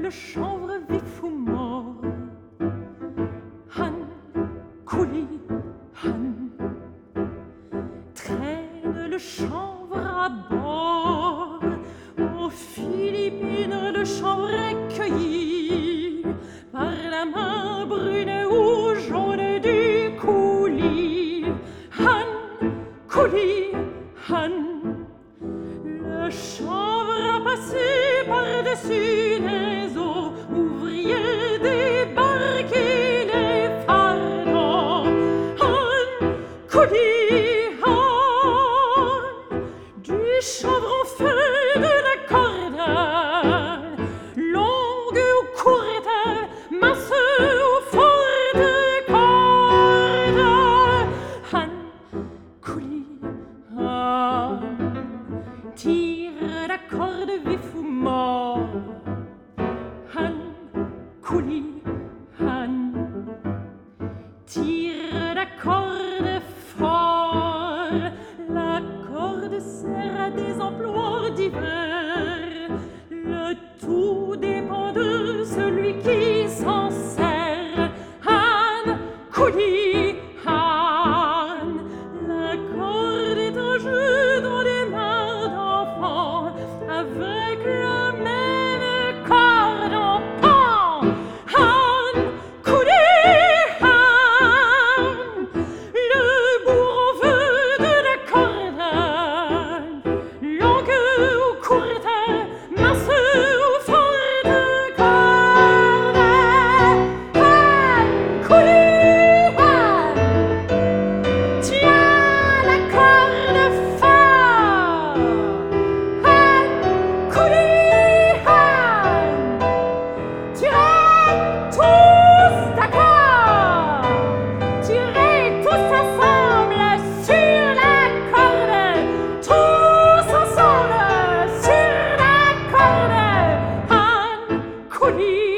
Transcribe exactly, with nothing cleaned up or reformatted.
le chanvre vif ou mort. Han, coulis, Han, traîne le chanvre à bord. Aux Philippines, le chanvre est cueilli par la main brune ou jaune du coulis. Han, coulis, Han, le chanvre a passé par-dessus les eaux, ouvriers débarqués les fardons. Han, coulis, Han, du chanvre en feu de la corde, longue ou courte, mince ou forte corde. Han, coulis, Han, tire la corde vif ou mort. Han, coulis, Han, tire la corde fort. La corde sert à des emplois divers. Le tout dépend de celui qui s'en sert. Han, coulis, Han, la corde est un jeu dans les mains d'enfants, avec le même cordon pan. Han, coulis, Han, le bourreau veut de la corde, longue ou courte, mince ou forte corde. Han, coulis, Han, tiens la corde fort. Han, coulis, Han, tirez tous d'accord, tirez tous ensemble sur la corde, tous ensemble sur la corde. Han, coulis,